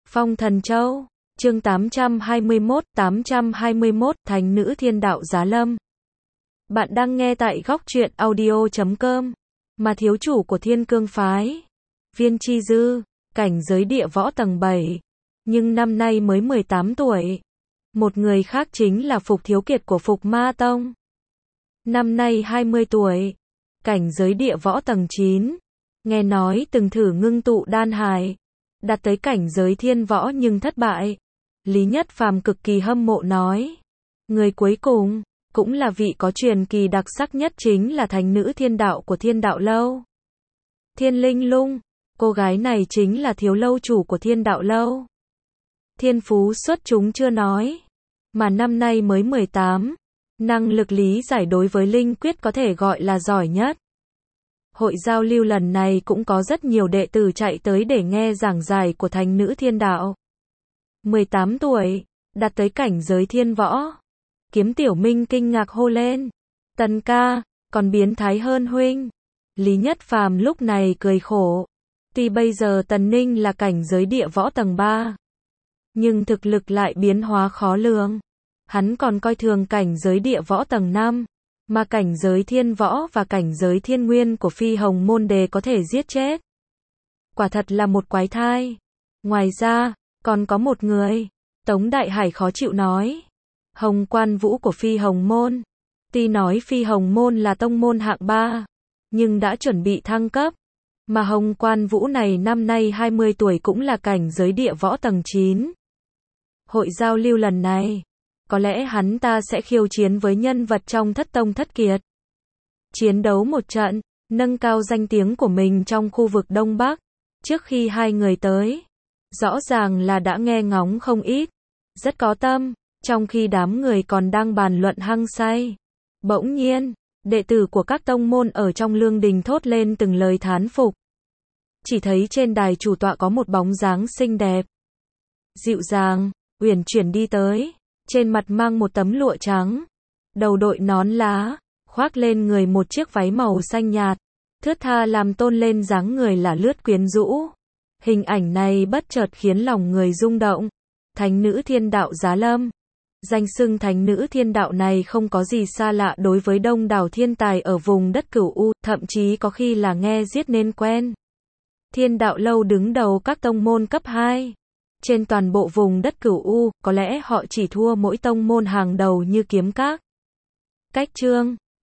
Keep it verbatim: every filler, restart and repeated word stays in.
Phong Thần Châu, chương tám trăm hai mươi mốt, tám trăm hai mươi mốt, Thánh nữ thiên đạo giá lâm. Bạn đang nghe tại góc truyện audio chấm com, mà thiếu chủ của Thiên Cương Phái, Viên Chi Dư, cảnh giới địa võ tầng bảy, nhưng năm nay mới mười tám tuổi. Một người khác chính là Phục Thiếu Kiệt của Phục Ma Tông. Năm nay hai mươi tuổi, cảnh giới địa võ tầng chín, nghe nói từng thử ngưng tụ đan hải, đạt tới cảnh giới thiên võ nhưng thất bại. Lý Nhất Phàm cực kỳ hâm mộ nói, người cuối cùng, cũng là vị có truyền kỳ đặc sắc nhất chính là thánh nữ thiên đạo của Thiên Đạo Lâu. Thiên Linh Lung, cô gái này chính là thiếu lâu chủ của Thiên Đạo Lâu. Thiên phú xuất chúng chưa nói, mà năm nay mới mười tám, năng lực lý giải đối với linh quyết có thể gọi là giỏi nhất. Hội giao lưu lần này cũng có rất nhiều đệ tử chạy tới để nghe giảng giải của thánh nữ thiên đạo. mười tám tuổi, đạt tới cảnh giới thiên võ. Kiếm Tiểu Minh kinh ngạc hô lên, Tần ca, còn biến thái hơn huynh. Lý Nhất Phàm lúc này cười khổ. Tuy bây giờ Tần Ninh là cảnh giới địa võ tầng ba, nhưng thực lực lại biến hóa khó lường. Hắn còn coi thường cảnh giới địa võ tầng năm, mà cảnh giới thiên võ và cảnh giới thiên nguyên của Phi Hồng môn đề có thể giết chết. Quả thật là một quái thai. Ngoài ra, còn có một người, Tống Đại Hải khó chịu nói. Hồng Quan Vũ của Phi Hồng môn. Tuy nói Phi Hồng môn là tông môn hạng ba, nhưng đã chuẩn bị thăng cấp. Mà Hồng Quan Vũ này năm nay hai mươi tuổi cũng là cảnh giới địa võ tầng chín. Hội giao lưu lần này, có lẽ hắn ta sẽ khiêu chiến với nhân vật trong thất tông thất kiệt. Chiến đấu một trận, nâng cao danh tiếng của mình trong khu vực Đông Bắc. Trước khi hai người tới, rõ ràng là đã nghe ngóng không ít, rất có tâm, trong khi đám người còn đang bàn luận hăng say. Bỗng nhiên, đệ tử của các tông môn ở trong lương đình thốt lên từng lời thán phục. Chỉ thấy trên đài chủ tọa có một bóng dáng xinh đẹp, dịu dàng, uyển chuyển đi tới, trên mặt mang một tấm lụa trắng, đầu đội nón lá, khoác lên người một chiếc váy màu xanh nhạt, thướt tha làm tôn lên dáng người là lướt quyến rũ. Hình ảnh này bất chợt khiến lòng người rung động. Thánh nữ thiên đạo giá lâm. Danh xưng thánh nữ thiên đạo này không có gì xa lạ đối với đông đảo thiên tài ở vùng đất Cửu U, thậm chí có khi là nghe giết nên quen. Thiên Đạo Lâu đứng đầu các tông môn cấp hai. Trên toàn bộ vùng đất Cửu U, có lẽ họ chỉ thua mỗi tông môn hàng đầu như Kiếm Các, Cách Trương,